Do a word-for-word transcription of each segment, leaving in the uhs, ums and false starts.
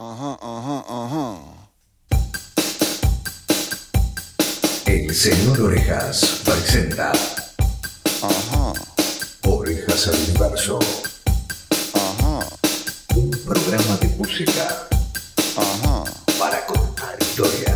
Ajá, ajá, ajá. El señor Orejas presenta Ajá, Orejas al Universo, ajá, un programa de música ajá. para contar historias.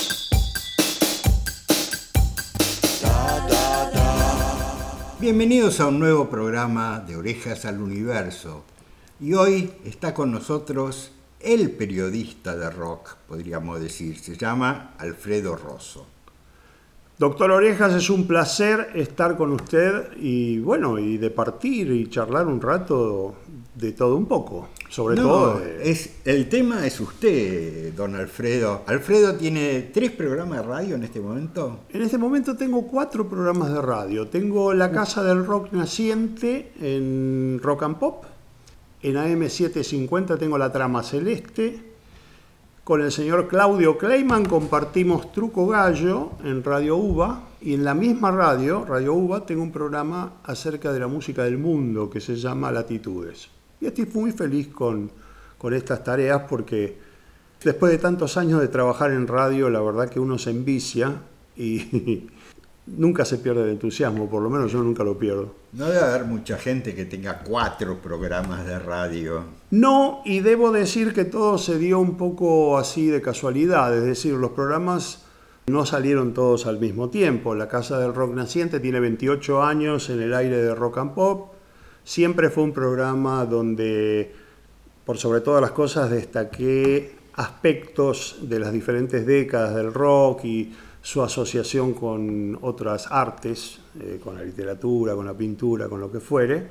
Bienvenidos a un nuevo programa de Orejas al Universo. Y hoy está con nosotros el periodista de rock, podríamos decir. Se llama Alfredo Rosso. Doctor Orejas, es un placer estar con usted y bueno, y de partir y charlar un rato de todo un poco, sobre no, todo de... es, el tema es usted, don Alfredo. Alfredo tiene tres programas de radio en este momento. En este momento tengo cuatro programas de radio. Tengo La Casa del Rock Naciente en Rock and Pop. En A M setecientos cincuenta tengo La Trama Celeste. Con el señor Claudio Kleiman compartimos Truco Gallo en Radio UBA. Y en la misma radio, Radio UBA, tengo un programa acerca de la música del mundo que se llama Latitudes. Y estoy muy feliz con, con estas tareas porque después de tantos años de trabajar en radio, la verdad que uno se envicia y nunca se pierde el entusiasmo, por lo menos yo nunca lo pierdo. No debe haber mucha gente que tenga cuatro programas de radio. No, y debo decir que todo se dio un poco así de casualidad, es decir, los programas no salieron todos al mismo tiempo. La Casa del Rock Naciente tiene veintiocho años en el aire de Rock and Pop. Siempre fue un programa donde, por sobre todas las cosas, destaqué aspectos de las diferentes décadas del rock y su asociación con otras artes, eh, con la literatura, con la pintura, con lo que fuere.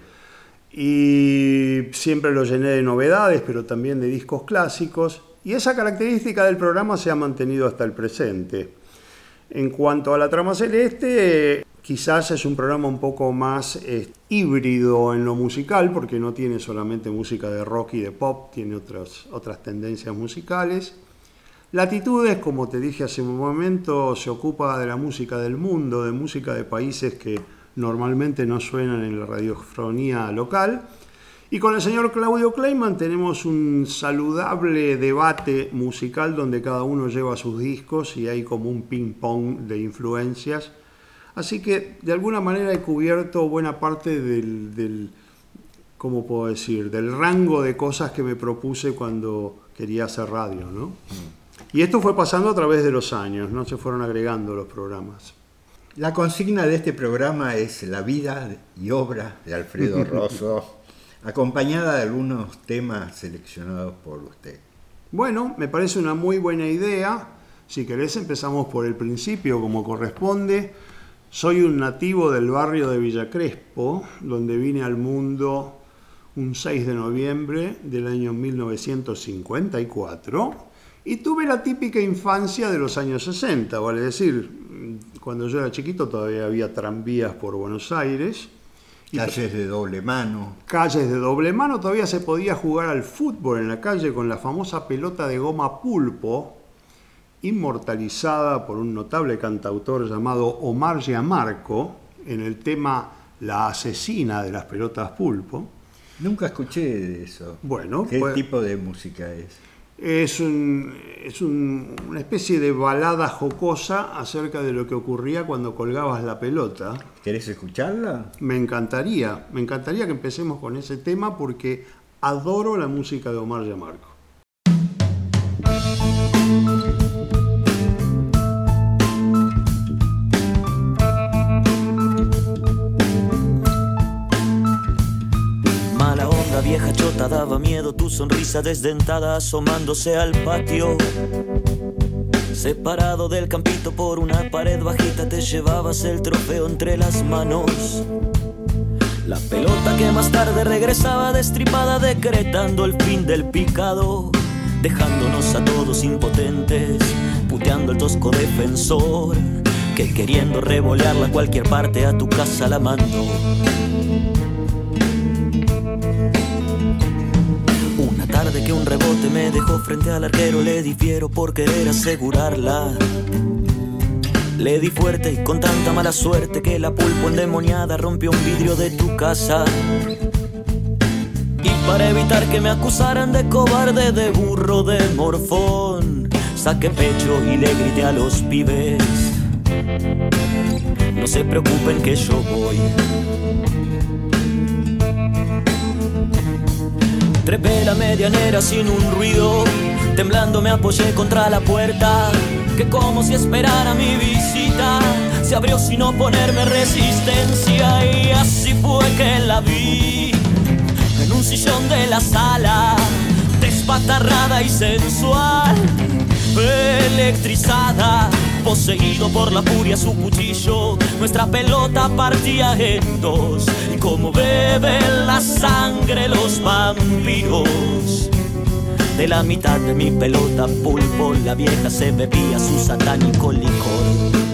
Y siempre lo llené de novedades, pero también de discos clásicos. Y esa característica del programa se ha mantenido hasta el presente. En cuanto a La Trama Celeste, quizás es un programa un poco más eh, híbrido en lo musical, porque no tiene solamente música de rock y de pop, tiene otras, otras tendencias musicales. Latitudes, como te dije hace un momento, se ocupa de la música del mundo, de música de países que normalmente no suenan en la radiofonía local. Y con el señor Claudio Kleiman tenemos un saludable debate musical donde cada uno lleva sus discos y hay como un ping-pong de influencias. Así que de alguna manera he cubierto buena parte del, del, ¿cómo puedo decir?, del rango de cosas que me propuse cuando quería hacer radio, ¿no? Mm. Y esto fue pasando a través de los años, no se fueron agregando los programas. La consigna de este programa es la vida y obra de Alfredo Rosso, acompañada de algunos temas seleccionados por usted. Bueno, me parece una muy buena idea. Si querés empezamos por el principio, como corresponde. Soy un nativo del barrio de Villa Crespo, donde vine al mundo un seis de noviembre del año mil novecientos cincuenta y cuatro y tuve la típica infancia de los años sesenta, vale decir, cuando yo era chiquito todavía había tranvías por Buenos Aires. Calles de doble mano. Calles de doble mano, todavía se podía jugar al fútbol en la calle con la famosa pelota de goma pulpo, inmortalizada por un notable cantautor llamado Omar Gianmarco en el tema La asesina de las pelotas pulpo. Nunca escuché de eso. Bueno, ¿Qué pues, tipo de música es? Es, un, es un, una especie de balada jocosa acerca de lo que ocurría cuando colgabas la pelota. ¿Querés escucharla? Me encantaría, me encantaría que empecemos con ese tema porque adoro la música de Omar Gianmarco. Vieja chota, daba miedo tu sonrisa desdentada asomándose al patio. Separado del campito por una pared bajita, te llevabas el trofeo entre las manos. La pelota que más tarde regresaba destripada, decretando el fin del picado, dejándonos a todos impotentes, puteando al tosco defensor que queriendo revolearla a cualquier parte a tu casa la mandó. Tarde que un rebote me dejó frente al arquero, le difiero por querer asegurarla. Le di fuerte y con tanta mala suerte que la pulpo endemoniada rompió un vidrio de tu casa. Y para evitar que me acusaran de cobarde, de burro, de morfón, saqué pecho y le grité a los pibes: no se preocupen que yo voy. Trepé la medianera sin un ruido, temblando me apoyé contra la puerta, que como si esperara mi visita, se abrió sin oponerme resistencia. Y así fue que la vi en un sillón de la sala, despatarrada y sensual, electrizada, poseído por la furia su cuchillo. Nuestra pelota partía en dos, y como beben la sangre los vampiros, de la mitad de mi pelota pulpo la vieja se bebía su satánico licor.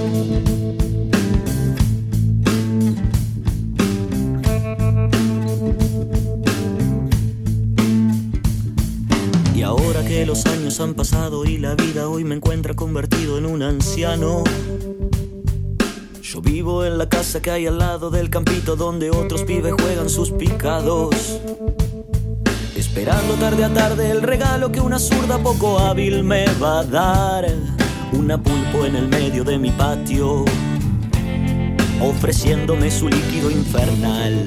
Y ahora que los años han pasado y la vida hoy me encuentra convertido en un anciano, yo vivo en la casa que hay al lado del campito donde otros pibes juegan sus picados, esperando tarde a tarde el regalo que una zurda poco hábil me va a dar. Una pulpo en el medio de mi patio, ofreciéndome su líquido infernal.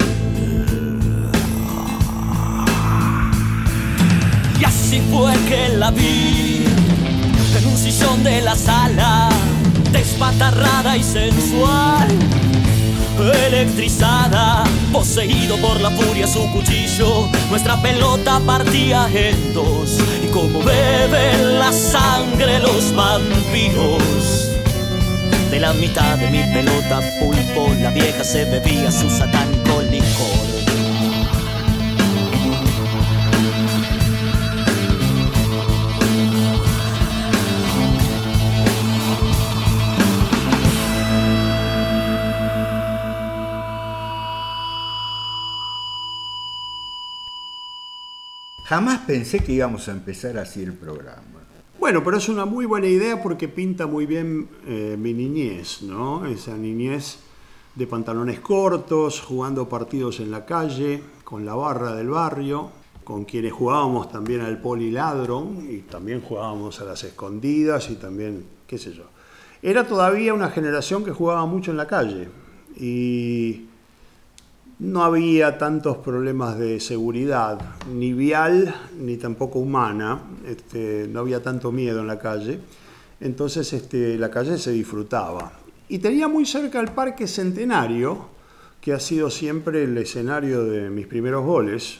Y así fue que la vi en un sillón de la sala, despatarrada y sensual, electrizada, poseído por la furia su cuchillo. Nuestra pelota partía en dos, y como beben la sangre los vampiros, de la mitad de mi pelota pulpo la vieja se bebía su satánico licor. Jamás pensé que íbamos a empezar así el programa. Bueno, pero es una muy buena idea porque pinta muy bien eh, mi niñez, ¿no? Esa niñez de pantalones cortos, jugando partidos en la calle, con la barra del barrio, con quienes jugábamos también al poliladron y también jugábamos a las escondidas y también, qué sé yo. Era todavía una generación que jugaba mucho en la calle y no había tantos problemas de seguridad, ni vial, ni tampoco humana. Este, no había tanto miedo en la calle. Entonces este, la calle se disfrutaba. Y tenía muy cerca el Parque Centenario, que ha sido siempre el escenario de mis primeros goles.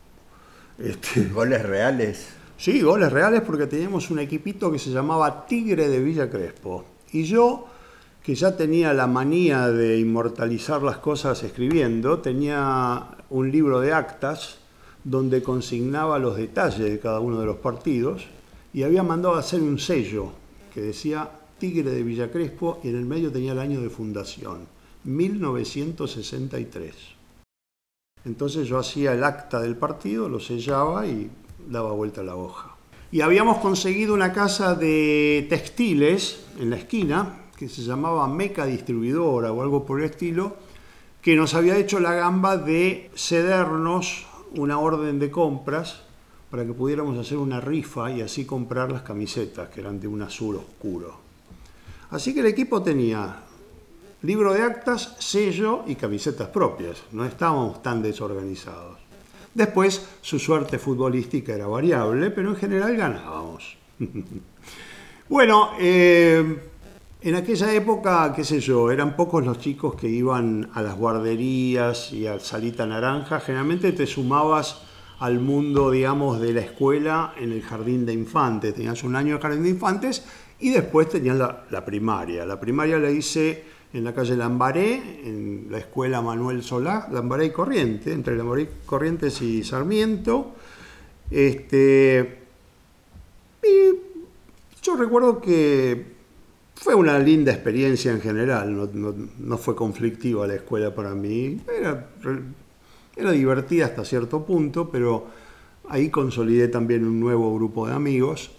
Este, ¿Goles reales? Sí, goles reales, porque teníamos un equipito que se llamaba Tigre de Villa Crespo. Y yo, que ya tenía la manía de inmortalizar las cosas escribiendo, tenía un libro de actas donde consignaba los detalles de cada uno de los partidos y había mandado a hacer un sello que decía Tigre de Villa Crespo y en el medio tenía el año de fundación, mil novecientos sesenta y tres. Entonces yo hacía el acta del partido, lo sellaba y daba vuelta a la hoja. Y habíamos conseguido una casa de textiles en la esquina que se llamaba Meca Distribuidora o algo por el estilo, que nos había hecho la gamba de cedernos una orden de compras para que pudiéramos hacer una rifa y así comprar las camisetas, que eran de un azul oscuro. Así que el equipo tenía libro de actas, sello y camisetas propias. No estábamos tan desorganizados. Después, su suerte futbolística era variable, pero en general ganábamos. Bueno, eh, en aquella época, qué sé yo, eran pocos los chicos que iban a las guarderías y al Salita Naranja. Generalmente te sumabas al mundo, digamos, de la escuela en el jardín de infantes. Tenías un año de jardín de infantes y después tenías la, la primaria. La primaria la hice en la calle Lambaré, en la escuela Manuel Solá, Lambaré y Corrientes, entre Lambaré y Corrientes y Sarmiento. Este, y yo recuerdo que fue una linda experiencia en general, no, no, no fue conflictiva la escuela para mí, era, era divertida hasta cierto punto, pero ahí consolidé también un nuevo grupo de amigos.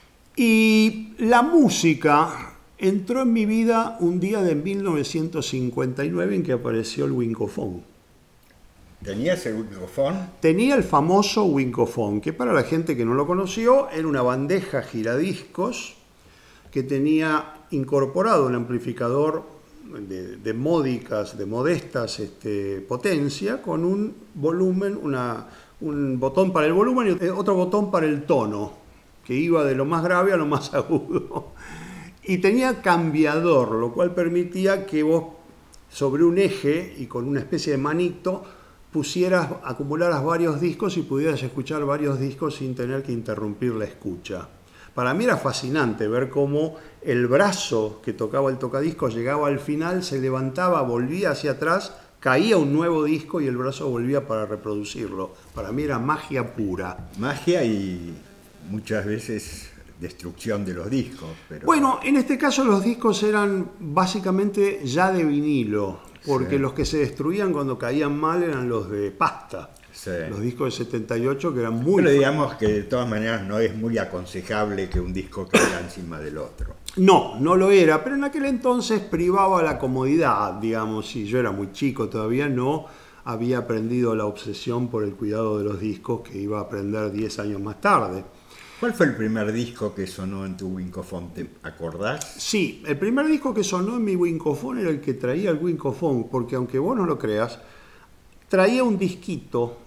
Y la música entró en mi vida un día de mil novecientos cincuenta y nueve en que apareció el wincofón. ¿Tenías el micrófono? Tenía el famoso Winkofon, que para la gente que no lo conoció era una bandeja giradiscos que tenía incorporado un amplificador de, de módicas, de modestas este, potencia, con un volumen, una, un botón para el volumen y otro botón para el tono, que iba de lo más grave a lo más agudo. Y tenía cambiador, lo cual permitía que vos sobre un eje y con una especie de manito pusieras, acumularas varios discos y pudieras escuchar varios discos sin tener que interrumpir la escucha. Para mí era fascinante ver cómo el brazo que tocaba el tocadiscos llegaba al final, se levantaba, volvía hacia atrás, caía un nuevo disco y el brazo volvía para reproducirlo. Para mí era magia pura. Magia y muchas veces destrucción de los discos. Pero... Bueno, en este caso los discos eran básicamente ya de vinilo, porque sí. los que se destruían cuando caían mal eran los de pasta. Sí. Los discos de setenta y ocho que eran muy... Pero digamos que de todas maneras no es muy aconsejable que un disco caiga encima del otro. No, no lo era, pero en aquel entonces privaba la comodidad, digamos, si yo era muy chico todavía no había aprendido la obsesión por el cuidado de los discos que iba a aprender diez años más tarde. ¿Cuál fue el primer disco que sonó en tu Winkofon? ¿Te acordás? Sí, el primer disco que sonó en mi Winkofon era el que traía el Winkofon, porque aunque vos no lo creas, traía un disquito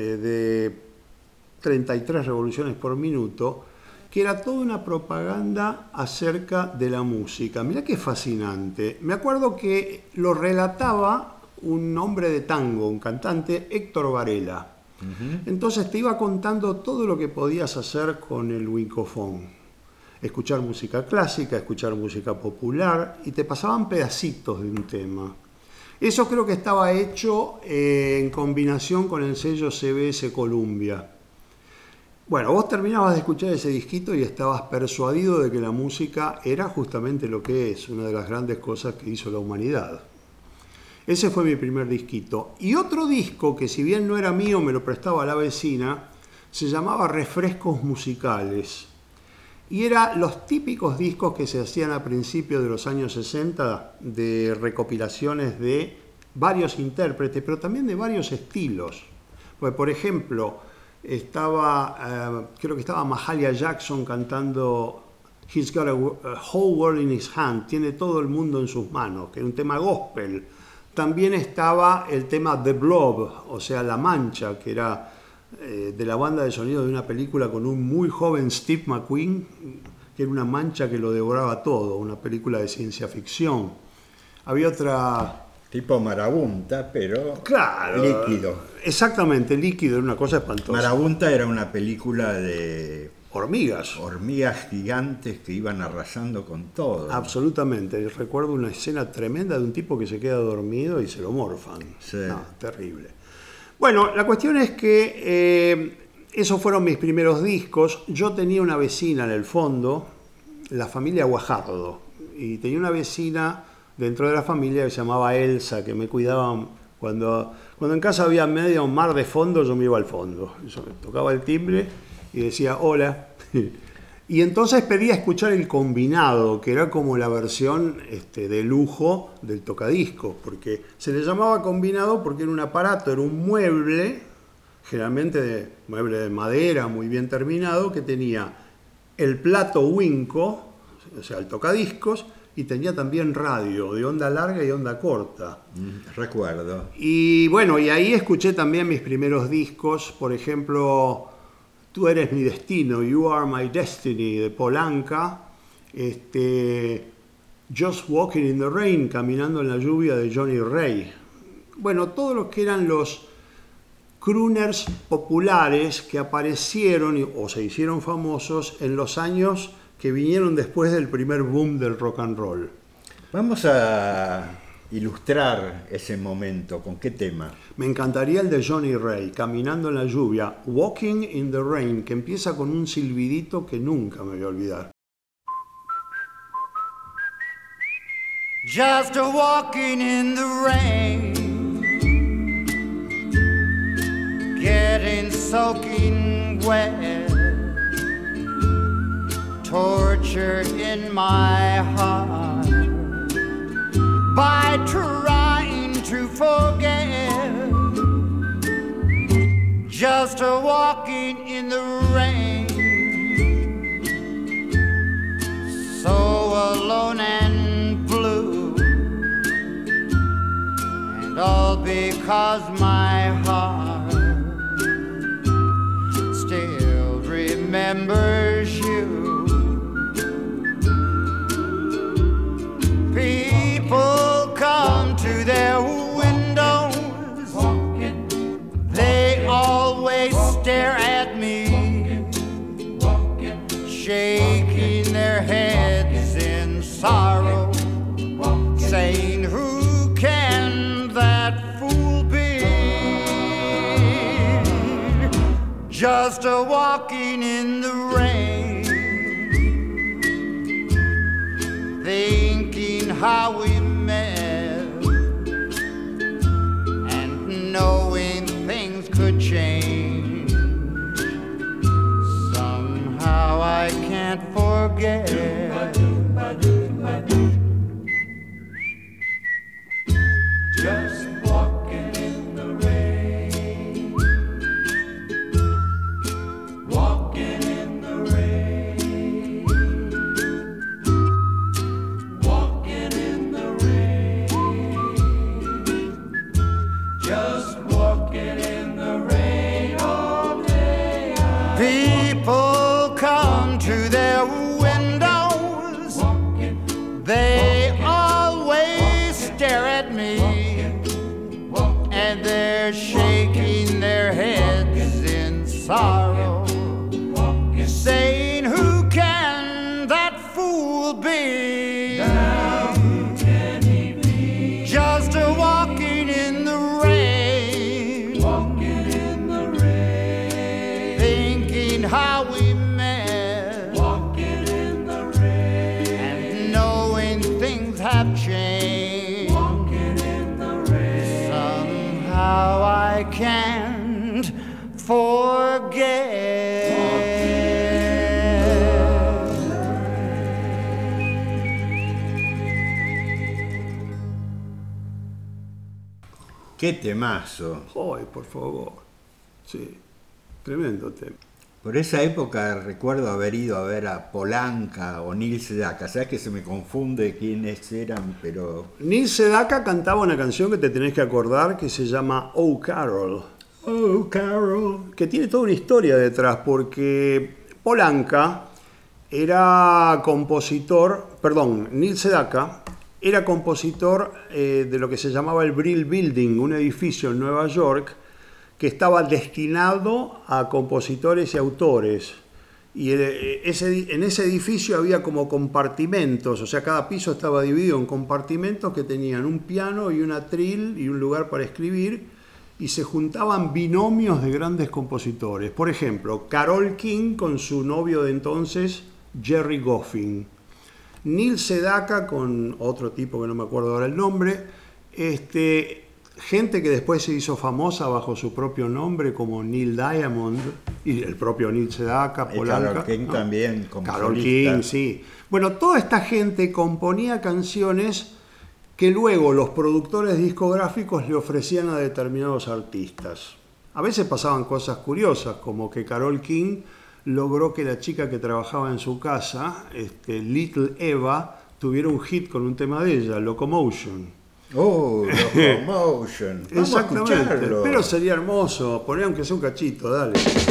de treinta y tres revoluciones por minuto, que era toda una propaganda acerca de la música. Mirá qué fascinante. Me acuerdo que lo relataba un hombre de tango, un cantante, Héctor Varela. Uh-huh. Entonces te iba contando todo lo que podías hacer con el Winkofon. Escuchar música clásica, escuchar música popular, y te pasaban pedacitos de un tema. Eso creo que estaba hecho eh, en combinación con el sello C B S Columbia. Bueno, vos terminabas de escuchar ese disquito y estabas persuadido de que la música era justamente lo que es, una de las grandes cosas que hizo la humanidad. Ese fue mi primer disquito. Y otro disco, que si bien no era mío, me lo prestaba la vecina, se llamaba Refrescos Musicales. Y eran los típicos discos que se hacían a principios de los años sesenta, de recopilaciones de varios intérpretes, pero también de varios estilos. Pues, por ejemplo, estaba, eh, creo que estaba Mahalia Jackson cantando He's Got a, a Whole World in His Hand, tiene todo el mundo en sus manos, que era un tema gospel. También estaba el tema The Blob, o sea, La Mancha, que era eh, de la banda de sonido de una película con un muy joven Steve McQueen, que era una mancha que lo devoraba todo, una película de ciencia ficción. Había otra... Tipo Marabunta, pero claro, líquido. Exactamente, líquido, era una cosa espantosa. Marabunta era una película de... hormigas. Hormigas gigantes que iban arrasando con todo. Absolutamente. Recuerdo una escena tremenda de un tipo que se queda dormido y se lo morfan. Sí. No, terrible. Bueno, la cuestión es que eh, esos fueron mis primeros discos. Yo tenía una vecina en el fondo, la familia Guajardo, y tenía una vecina dentro de la familia que se llamaba Elsa, que me cuidaba cuando, cuando en casa había medio mar de fondo, yo me iba al fondo. Yo tocaba el timbre y decía hola, y entonces pedía escuchar el combinado, que era como la versión este, de lujo del tocadiscos, porque se le llamaba combinado porque era un aparato, era un mueble, generalmente de mueble de madera muy bien terminado, que tenía el plato Winco, o sea el tocadiscos, y tenía también radio de onda larga y onda corta. Mm, recuerdo. Y bueno, y ahí escuché también mis primeros discos, por ejemplo... Tú eres mi destino, You Are My Destiny, de Paul Anka, este, Just Walking in the Rain, Caminando en la Lluvia, de Johnny Ray. Bueno, todos los que eran los crooners populares que aparecieron o se hicieron famosos en los años que vinieron después del primer boom del rock and roll. Vamos a ilustrar ese momento. ¿Con qué tema? Me encantaría el de Johnny Ray, Caminando en la Lluvia, Walking in the Rain, que empieza con un silbidito que nunca me voy a olvidar. Just a walking in the rain, getting soaking wet, torture in my heart by trying to forget just a walking in the rain, so alone and blue, and all because my heart still remembers you. People come to their windows, they always stare at me, shaking their heads in sorrow, saying, who can that fool be? Just a walking in the rain, thinking how we met, and knowing things could change. Somehow I can't forget. Just walking in the rain, walking in the rain, walking in the rain, just walking in the rain all day. People come to their windows, they always stare at me, and they're shaking their heads in sorrow, saying, who can that fool be? Who can he be? Just a walking in the rain, walking in the rain, thinking how we met, walking in the rain, and knowing things have changed, walking in the rain. Somehow I can't forget. ¡Qué temazo! Ay, por favor. Sí, tremendo tema. Por esa época recuerdo haber ido a ver a Polanca o Neil Sedaka. Sabes que se me confunde quiénes eran, pero... Neil Sedaka cantaba una canción que te tenés que acordar que se llama Oh Carol. Oh, Carol. Que tiene toda una historia detrás, porque Polanca era compositor, perdón, Neil Sedaka era compositor eh, de lo que se llamaba el Brill Building, un edificio en Nueva York que estaba destinado a compositores y autores. Y ese, en ese edificio había como compartimentos, o sea, cada piso estaba dividido en compartimentos que tenían un piano y un atril y un lugar para escribir, y se juntaban binomios de grandes compositores. Por ejemplo, Carole King con su novio de entonces, Jerry Goffin. Neil Sedaka con otro tipo que no me acuerdo ahora el nombre. Este, gente que después se hizo famosa bajo su propio nombre, como Neil Diamond y el propio Neil Sedaka, Polanca. Carole King, ¿no? También como Carole solista. King, sí. Bueno, toda esta gente componía canciones que luego los productores discográficos le ofrecían a determinados artistas. A veces pasaban cosas curiosas, como que Carole King logró que la chica que trabajaba en su casa, este, Little Eva, tuviera un hit con un tema de ella, Locomotion. Oh, Locomotion. Vamos a Exactamente, escucharlo. pero sería hermoso, poner aunque sea un cachito, dale.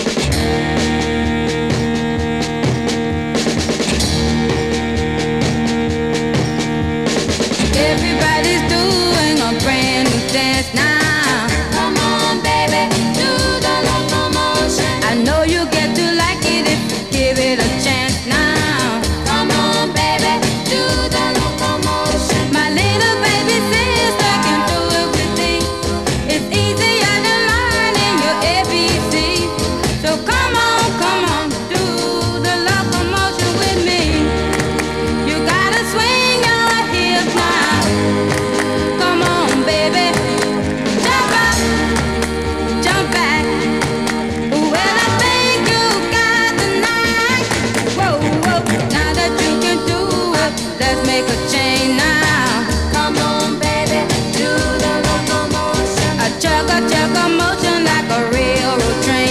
Everybody's doing a brand new dance now. Come on, baby, do the locomotion. I know you get to like it if you give it a chance now. Come on, baby, do the locomotion. My little baby sister can do it with me. It's easier than learning your A B C. So come on, come on, do the locomotion with me. You gotta swing your hips now. Come on, baby, jump up, jump back. Well, I think you got the knack. Whoa, whoa, now that you can do it, let's make a change now. Come on, baby, do the locomotion. A chugga chugga motion like a railroad train.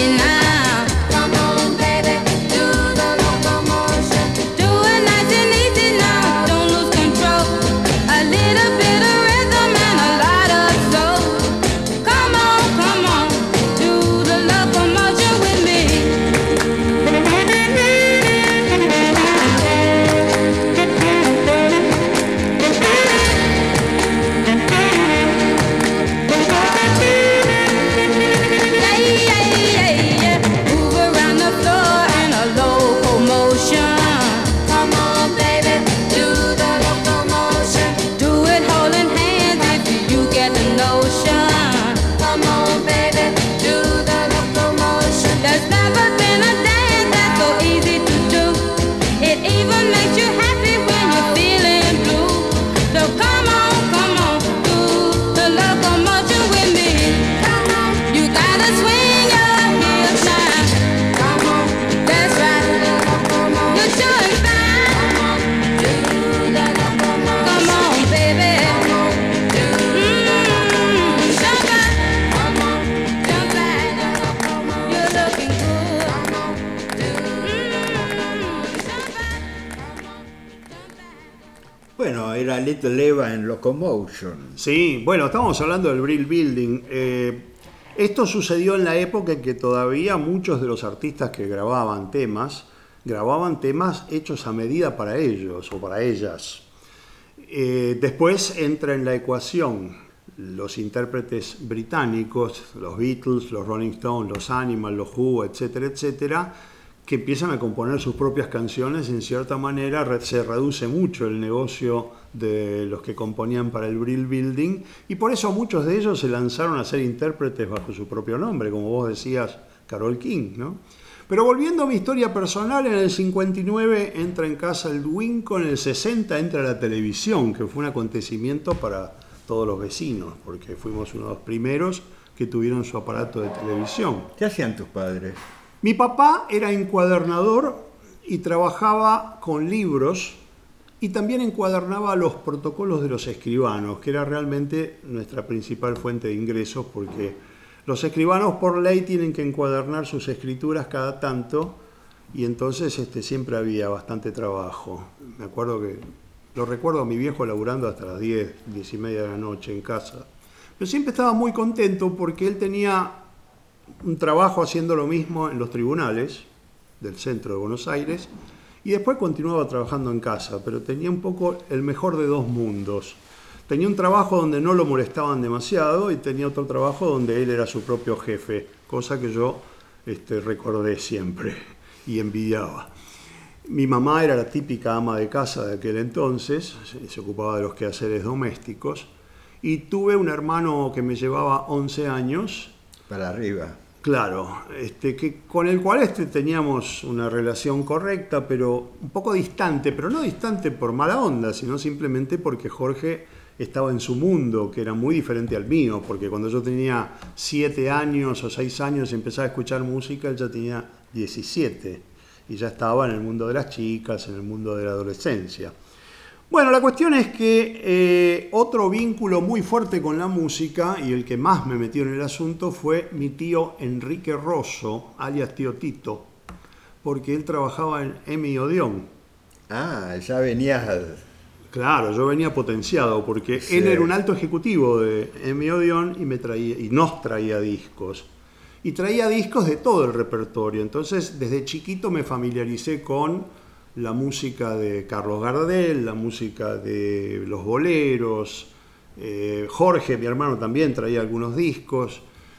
Bueno, era Little Eva en Locomotion. Sí, bueno, estábamos hablando del Brill Building. Eh, esto sucedió en la época en que todavía muchos de los artistas que grababan temas, grababan temas hechos a medida para ellos o para ellas. Eh, después entra en la ecuación los intérpretes británicos, los Beatles, los Rolling Stones, los Animals, los Who, etcétera, etcétera, que empiezan a componer sus propias canciones. En cierta manera se reduce mucho el negocio de los que componían para el Brill Building, y por eso muchos de ellos se lanzaron a ser intérpretes bajo su propio nombre, como vos decías, Carole King, ¿no? Pero volviendo a mi historia personal, en el cincuenta y nueve entra en casa el Winco, en el sesenta entra la televisión, que fue un acontecimiento para todos los vecinos, porque fuimos uno de los primeros que tuvieron su aparato de televisión. ¿Qué hacían tus padres? Mi papá era encuadernador y trabajaba con libros y también encuadernaba los protocolos de los escribanos, que era realmente nuestra principal fuente de ingresos, porque los escribanos por ley tienen que encuadernar sus escrituras cada tanto, y entonces este, siempre había bastante trabajo. Me acuerdo que, lo recuerdo a mi viejo laburando hasta las diez, diez y media de la noche en casa. Pero siempre estaba muy contento porque él tenía un trabajo haciendo lo mismo en los tribunales del centro de Buenos Aires, y después continuaba trabajando en casa, pero tenía un poco el mejor de dos mundos. Tenía un trabajo donde no lo molestaban demasiado y tenía otro trabajo donde él era su propio jefe, cosa que yo este, recordé siempre y envidiaba. Mi mamá era la típica ama de casa de aquel entonces, se ocupaba de los quehaceres domésticos, y tuve un hermano que me llevaba once años. Para arriba. Claro, este, que, con el cual este, teníamos una relación correcta, pero un poco distante, pero no distante por mala onda, sino simplemente porque Jorge estaba en su mundo, que era muy diferente al mío, porque cuando yo tenía siete años o seis años y empezaba a escuchar música, él ya tenía diecisiete, y ya estaba en el mundo de las chicas, en el mundo de la adolescencia. Bueno, la cuestión es que eh, otro vínculo muy fuerte con la música, y el que más me metió en el asunto, fue mi tío Enrique Rosso, alias Tío Tito, porque él trabajaba en M I Odeón. Ah, ya venías... Claro, yo venía potenciado, porque Sí. él era un alto ejecutivo de M I Odeón y, me traía, y nos traía discos. Y traía discos de todo el repertorio. Entonces, desde chiquito me familiaricé con la música de Carlos Gardel, la música de los boleros. Eh, Jorge, mi hermano, también traía algunos discos.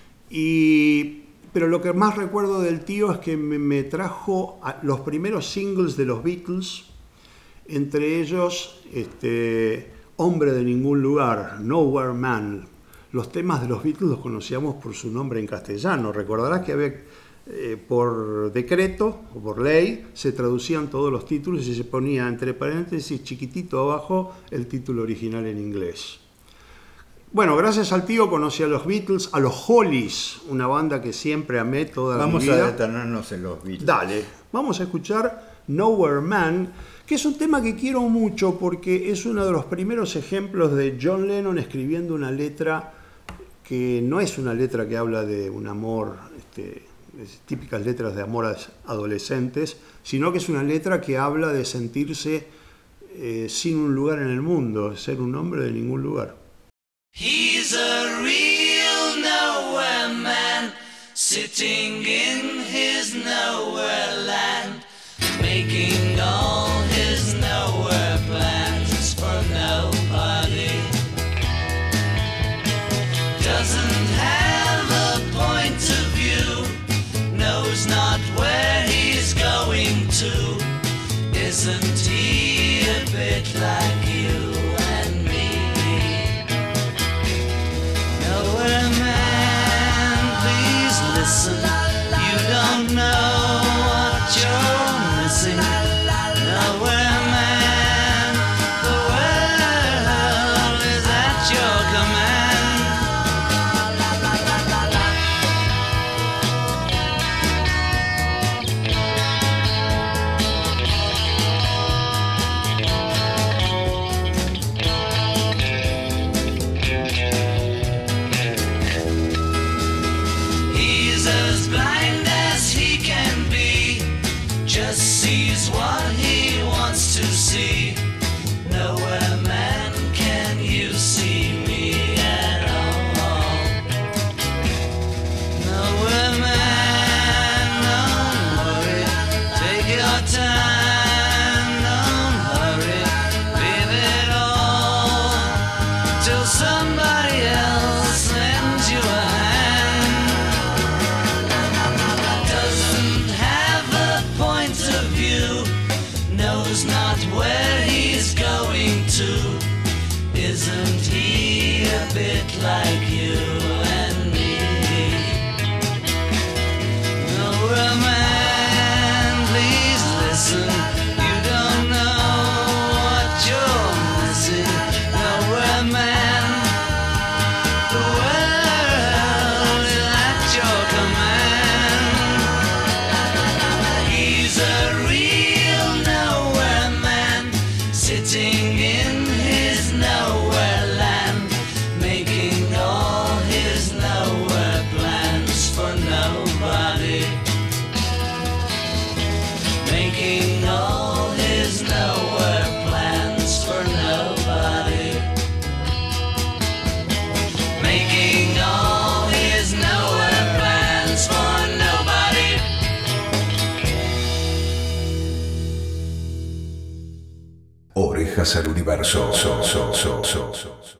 Y, pero lo que más recuerdo del tío es que me, me trajo a los primeros singles de los Beatles, entre ellos este, Hombre de Ningún Lugar, Nowhere Man. Los temas de los Beatles los conocíamos por su nombre en castellano. Recordarás que había... Eh, por decreto o por ley se traducían todos los títulos y se ponía entre paréntesis chiquitito abajo el título original en inglés. Bueno, gracias al tío conocí a los Beatles, a los Hollies, una banda que siempre amé toda Vamos mi vida. a detenernos en los Beatles. Dale, vamos a escuchar Nowhere Man, que es un tema que quiero mucho porque es uno de los primeros ejemplos de John Lennon escribiendo una letra que no es una letra que habla de un amor... Este, típicas letras de amor a adolescentes, sino que es una letra que habla de sentirse eh, sin un lugar en el mundo, ser un hombre de ningún lugar. He's a real nowhere man, sitting in his nowhere land, making all his nowhere plans for nobody. Doesn't have a point of view, knows not where he's going to. Isn't he a bit like you and me? Nowhere man, please listen. You don't know what you're missing. Nowhere man, the world is at your command. What he wants to see, nowhere knows not where he's going to. Isn't he a bit like you and me? No, we're a man, please listen. You don't know what you're missing. No, we're a man. The world is at your command. He's a real nowhere man, sitting in his nowhere land, making all his nowhere plans for nobody. Making all his nowhere plans for nobody. Making all his nowhere plans for nobody. Orejas al Universo. So, so, so, so, so.